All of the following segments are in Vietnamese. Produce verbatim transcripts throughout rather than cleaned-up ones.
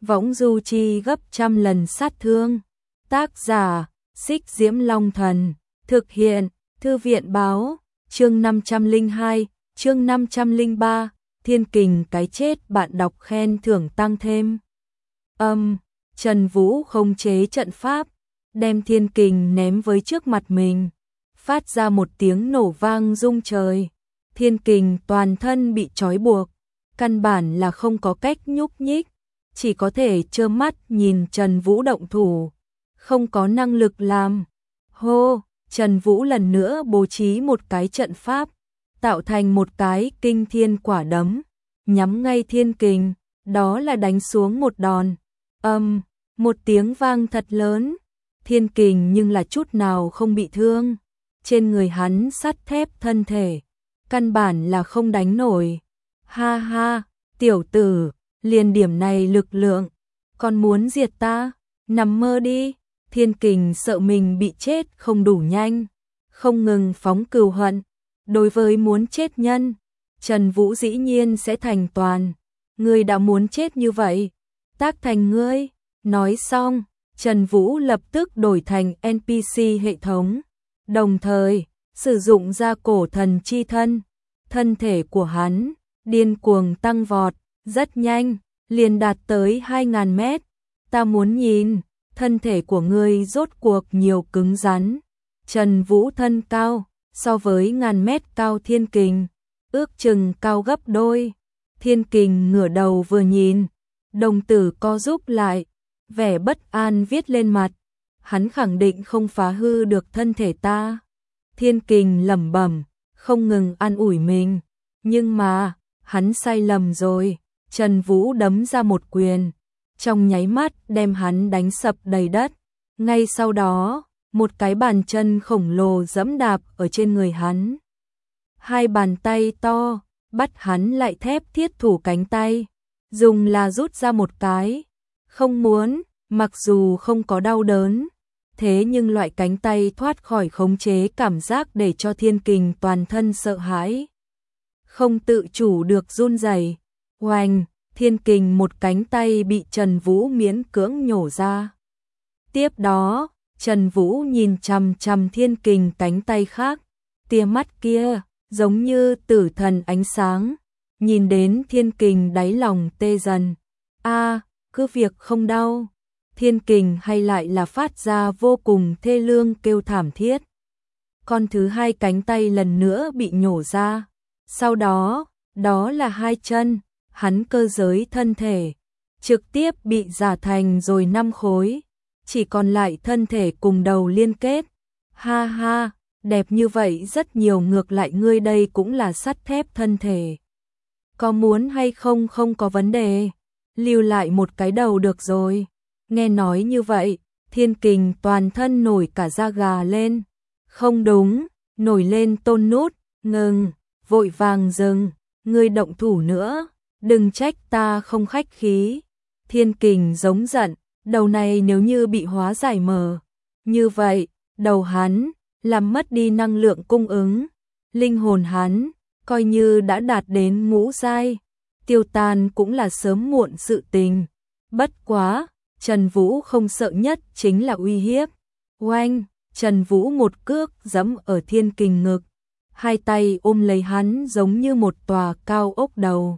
võng du chi gấp trăm lần sát thương. Tác giả, Xích Diễm Long Thần, thực hiện, Thư viện Báo, chương năm trăm lẻ hai, chương năm trăm lẻ ba, Thiên Kình cái chết bạn đọc khen thưởng tăng thêm. Âm, Trần Vũ khống chế trận pháp, đem Thiên Kình ném với trước mặt mình, phát ra một tiếng nổ vang rung trời. Thiên Kình toàn thân bị trói buộc, căn bản là không có cách nhúc nhích, chỉ có thể trơ mắt nhìn Trần Vũ động thủ, không có năng lực làm. Hô, Trần Vũ lần nữa bố trí một cái trận pháp, tạo thành một cái kinh thiên quả đấm, nhắm ngay Thiên Kình, đó là đánh xuống một đòn. Âm, một tiếng vang thật lớn, Thiên Kình nhưng là chút nào không bị thương, trên người hắn sắt thép thân thể, căn bản là không đánh nổi. Ha ha, tiểu tử, liền điểm này lực lượng, còn muốn diệt ta, nằm mơ đi. Thiên Kình sợ mình bị chết không đủ nhanh, không ngừng phóng cừu hận. Đối với muốn chết nhân, Trần Vũ dĩ nhiên sẽ thành toàn. Ngươi đã muốn chết như vậy, tác thành ngươi. Nói xong, Trần Vũ lập tức đổi thành en pê xê hệ thống, đồng thời sử dụng ra cổ thần chi thân. Thân thể của hắn điên cuồng tăng vọt, rất nhanh, liền đạt tới hai nghìn mét. Ta muốn nhìn, thân thể của ngươi rốt cuộc nhiều cứng rắn. Trần Vũ thân cao, so với ngàn mét cao Thiên Kình, ước chừng cao gấp đôi. Thiên Kình ngửa đầu vừa nhìn, đồng tử co rúm lại, vẻ bất an viết lên mặt. Hắn khẳng định không phá hư được thân thể ta. Thiên Kình lẩm bẩm, không ngừng an ủi mình. Nhưng mà, hắn sai lầm rồi. Trần Vũ đấm ra một quyền, trong nháy mắt đem hắn đánh sập đầy đất. Ngay sau đó, một cái bàn chân khổng lồ giẫm đạp ở trên người hắn. Hai bàn tay to, bắt hắn lại thép thiết thủ cánh tay, dùng là rút ra một cái. Không muốn, mặc dù không có đau đớn, thế nhưng loại cánh tay thoát khỏi khống chế cảm giác để cho Thiên Kình toàn thân sợ hãi, không tự chủ được run rẩy. Oanh, Thiên Kình một cánh tay bị Trần Vũ miễn cưỡng nhổ ra. Tiếp đó, Trần Vũ nhìn chằm chằm Thiên Kình cánh tay khác, tia mắt kia giống như tử thần ánh sáng, nhìn đến Thiên Kình đáy lòng tê dần. A, à, cứ việc không đau. Thiên Kình hay lại là phát ra vô cùng thê lương kêu thảm thiết. Con thứ hai cánh tay lần nữa bị nhổ ra. Sau đó, đó là hai chân, hắn cơ giới thân thể trực tiếp bị rã thành rồi năm khối, chỉ còn lại thân thể cùng đầu liên kết. Ha ha, đẹp như vậy rất nhiều, ngược lại ngươi đây cũng là sắt thép thân thể. Có muốn hay không không có vấn đề, lưu lại một cái đầu được rồi. Nghe nói như vậy, Thiên Kình toàn thân nổi cả da gà lên. Không đúng, nổi lên Tôn Nút, ngừng, vội vàng dừng, ngươi động thủ nữa, đừng trách ta không khách khí. Thiên Kình giống giận, đầu này nếu như bị hóa giải mờ, như vậy, đầu hắn làm mất đi năng lượng cung ứng, linh hồn hắn coi như đã đạt đến ngũ giai, tiêu tan cũng là sớm muộn sự tình. Bất quá, Trần Vũ không sợ nhất chính là uy hiếp. Oanh, Trần Vũ một cước giẫm ở Thiên Kình ngực, hai tay ôm lấy hắn giống như một tòa cao ốc đầu.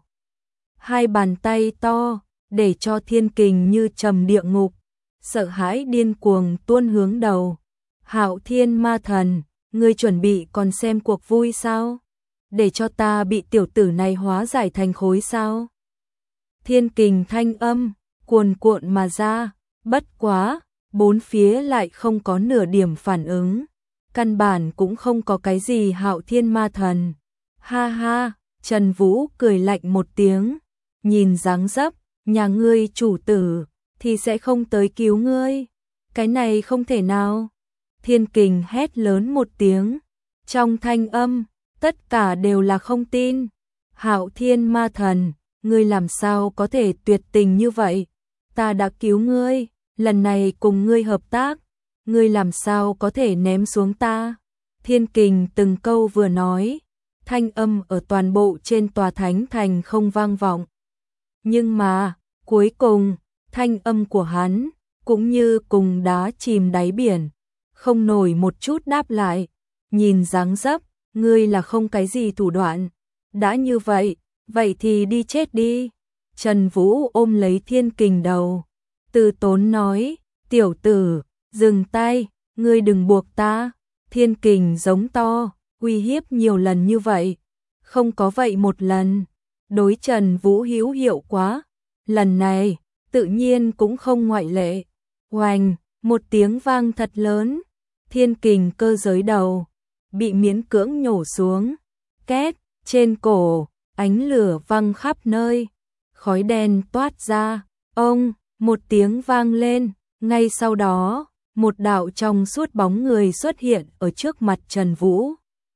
Hai bàn tay to, để cho Thiên Kình như trầm địa ngục, sợ hãi điên cuồng tuôn hướng đầu. Hạo Thiên Ma Thần, ngươi chuẩn bị còn xem cuộc vui sao? Để cho ta bị tiểu tử này hóa giải thành khối sao? Thiên Kình thanh âm cuồn cuộn mà ra, bất quá, bốn phía lại không có nửa điểm phản ứng, căn bản cũng không có cái gì Hạo Thiên Ma Thần. Ha ha, Trần Vũ cười lạnh một tiếng, nhìn dáng dấp, nhà ngươi chủ tử thì sẽ không tới cứu ngươi. Cái này không thể nào. Thiên Kình hét lớn một tiếng, trong thanh âm, tất cả đều là không tin. Hạo Thiên Ma Thần, ngươi làm sao có thể tuyệt tình như vậy? Ta đã cứu ngươi, lần này cùng ngươi hợp tác, ngươi làm sao có thể ném xuống ta? Thiên Kình từng câu vừa nói, thanh âm ở toàn bộ trên tòa thánh thành không vang vọng. Nhưng mà, cuối cùng, thanh âm của hắn cũng như cùng đá chìm đáy biển, không nổi một chút đáp lại. Nhìn dáng dấp, ngươi là không cái gì thủ đoạn. Đã như vậy, vậy thì đi chết đi. Trần Vũ ôm lấy Thiên Kình đầu, từ tốn nói, tiểu tử, dừng tay, ngươi đừng buộc ta. Thiên Kình giống to, uy hiếp nhiều lần như vậy, không có vậy một lần, đối Trần Vũ hữu hiệu quá. Lần này, tự nhiên cũng không ngoại lệ. Oanh, một tiếng vang thật lớn, Thiên Kình cơ giới đầu bị miễn cưỡng nhổ xuống. Két, trên cổ, ánh lửa văng khắp nơi, khói đen toát ra. Ông, một tiếng vang lên, ngay sau đó, một đạo trong suốt bóng người xuất hiện ở trước mặt Trần Vũ.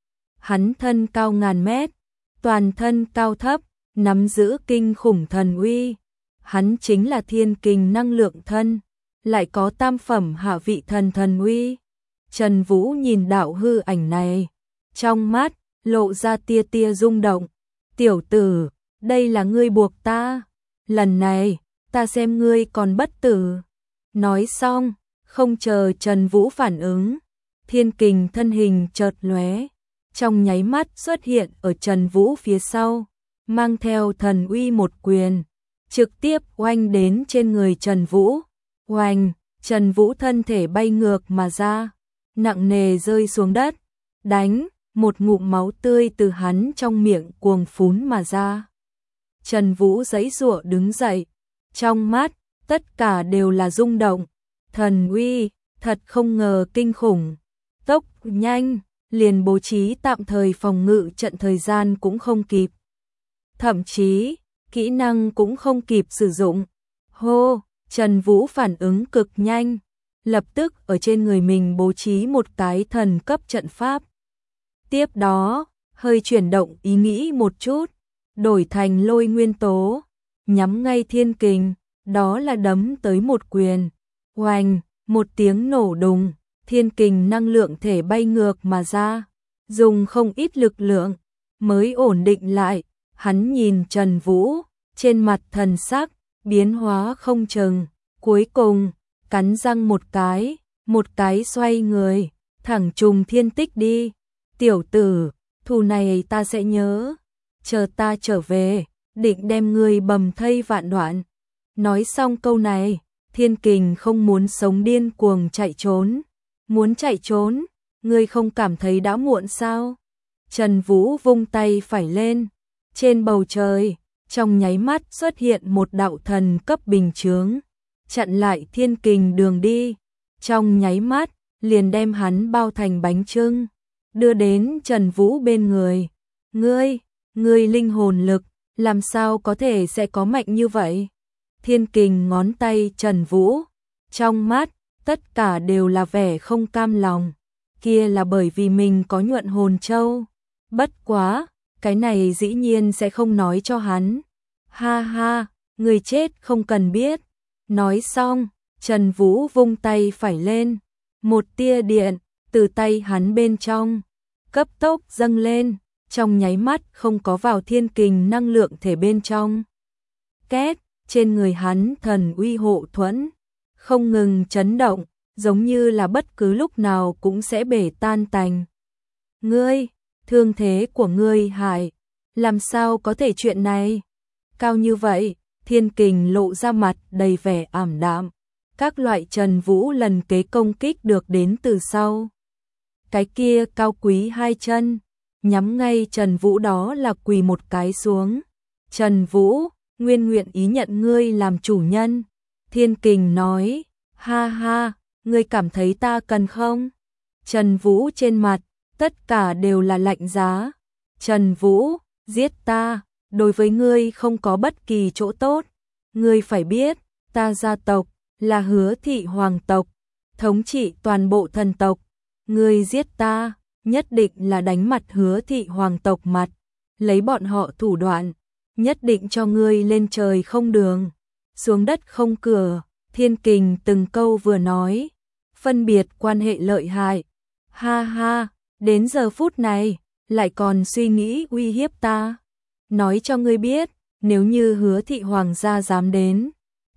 Hắn thân cao ngàn mét, toàn thân cao thấp, nắm giữ kinh khủng thần uy. Hắn chính là Thiên Kình năng lượng thân, lại có tam phẩm hạ vị thần thần uy. Trần Vũ nhìn đạo hư ảnh này, trong mắt lộ ra tia tia rung động. Tiểu tử, đây là ngươi buộc ta, lần này ta xem ngươi còn bất tử. Nói xong, không chờ Trần Vũ phản ứng, Thiên Kình thân hình chợt lóe, trong nháy mắt xuất hiện ở Trần Vũ phía sau, mang theo thần uy một quyền, trực tiếp oanh đến trên người Trần Vũ. Oanh, Trần Vũ thân thể bay ngược mà ra, nặng nề rơi xuống đất. Đánh, một ngụm máu tươi từ hắn trong miệng cuồng phún mà ra. Trần Vũ giãy giụa đứng dậy, trong mắt tất cả đều là rung động. Thần uy, thật không ngờ kinh khủng. Tốc nhanh, liền bố trí tạm thời phòng ngự trận thời gian cũng không kịp. Thậm chí, kỹ năng cũng không kịp sử dụng. Hô, Trần Vũ phản ứng cực nhanh, lập tức ở trên người mình bố trí một cái thần cấp trận pháp. Tiếp đó, hơi chuyển động ý nghĩ một chút, đổi thành lôi nguyên tố, nhắm ngay Thiên Kình, đó là đấm tới một quyền. Oanh, một tiếng nổ đùng, Thiên Kình năng lượng thể bay ngược mà ra, dùng không ít lực lượng mới ổn định lại. Hắn nhìn Trần Vũ, trên mặt thần sắc biến hóa không chừng, cuối cùng cắn răng một cái, một cái xoay người, thẳng trùng thiên tích đi. Tiểu tử, thù này ta sẽ nhớ, chờ ta trở về, định đem ngươi bầm thây vạn đoạn. Nói xong câu này, Thiên Kình không muốn sống điên cuồng chạy trốn. Muốn chạy trốn, ngươi không cảm thấy đã muộn sao? Trần Vũ vung tay phải lên, trên bầu trời, trong nháy mắt xuất hiện một đạo thần cấp bình chướng, chặn lại Thiên Kình đường đi. Trong nháy mắt, liền đem hắn bao thành bánh chưng, đưa đến Trần Vũ bên người. Ngươi, ngươi linh hồn lực, làm sao có thể sẽ có mạnh như vậy? Thiên Kình ngón tay Trần Vũ, trong mắt, tất cả đều là vẻ không cam lòng. Kia là bởi vì mình có nhuận hồn châu. Bất quá, cái này dĩ nhiên sẽ không nói cho hắn. Ha ha, người chết không cần biết. Nói xong, Trần Vũ vung tay phải lên, một tia điện từ tay hắn bên trong cấp tốc dâng lên, trong nháy mắt không có vào Thiên Kình năng lượng thể bên trong. Két, trên người hắn thần uy hộ thuẫn không ngừng chấn động, giống như là bất cứ lúc nào cũng sẽ bể tan tành. Ngươi, thương thế của ngươi hại, làm sao có thể chuyện này? Cao như vậy, Thiên Kình lộ ra mặt đầy vẻ ảm đạm. Các loại Trần Vũ lần kế công kích được đến từ sau. Cái kia cao quý hai chân, nhắm ngay Trần Vũ đó là quỳ một cái xuống. Trần Vũ, nguyên nguyện ý nhận ngươi làm chủ nhân. Thiên Kình nói, ha ha, ngươi cảm thấy ta cần không? Trần Vũ trên mặt, tất cả đều là lạnh giá. Trần Vũ, giết ta, đối với ngươi không có bất kỳ chỗ tốt. Ngươi phải biết, ta gia tộc là Hứa Thị Hoàng tộc, thống trị toàn bộ thần tộc. Ngươi giết ta, nhất định là đánh mặt Hứa Thị Hoàng tộc mặt, lấy bọn họ thủ đoạn, nhất định cho ngươi lên trời không đường, xuống đất không cửa. Thiên Kình từng câu vừa nói, phân biệt quan hệ lợi hại. Ha ha, đến giờ phút này, lại còn suy nghĩ uy hiếp ta. Nói cho ngươi biết, nếu như Hứa Thị Hoàng gia dám đến,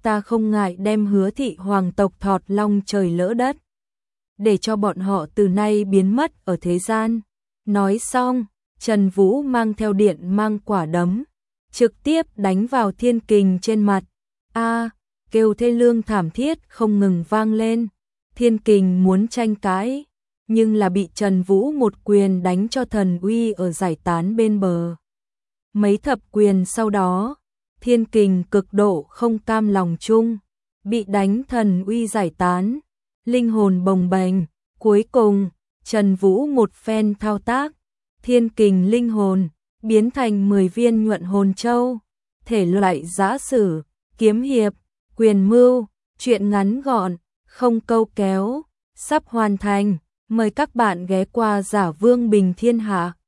ta không ngại đem Hứa thị hoàng tộc thọt long trời lỡ đất, để cho bọn họ từ nay biến mất ở thế gian. Nói xong, Trần Vũ mang theo điện mang quả đấm, trực tiếp đánh vào Thiên Kình trên mặt. A, kêu thê lương thảm thiết không ngừng vang lên. Thiên Kình muốn tranh cãi, nhưng là bị Trần Vũ một quyền đánh cho thần uy ở giải tán bên bờ. Mấy thập quyền sau đó, Thiên Kình cực độ không cam lòng chung, bị đánh thần uy giải tán, linh hồn bồng bềnh. Cuối cùng, Trần Vũ một phen thao tác, Thiên Kình linh hồn biến thành mười viên nhuận hồn châu. Thể loại giã sử, kiếm hiệp, quyền mưu, truyện ngắn gọn, không câu kéo, sắp hoàn thành. Mời các bạn ghé qua Giả Vương Bình Thiên Hạ.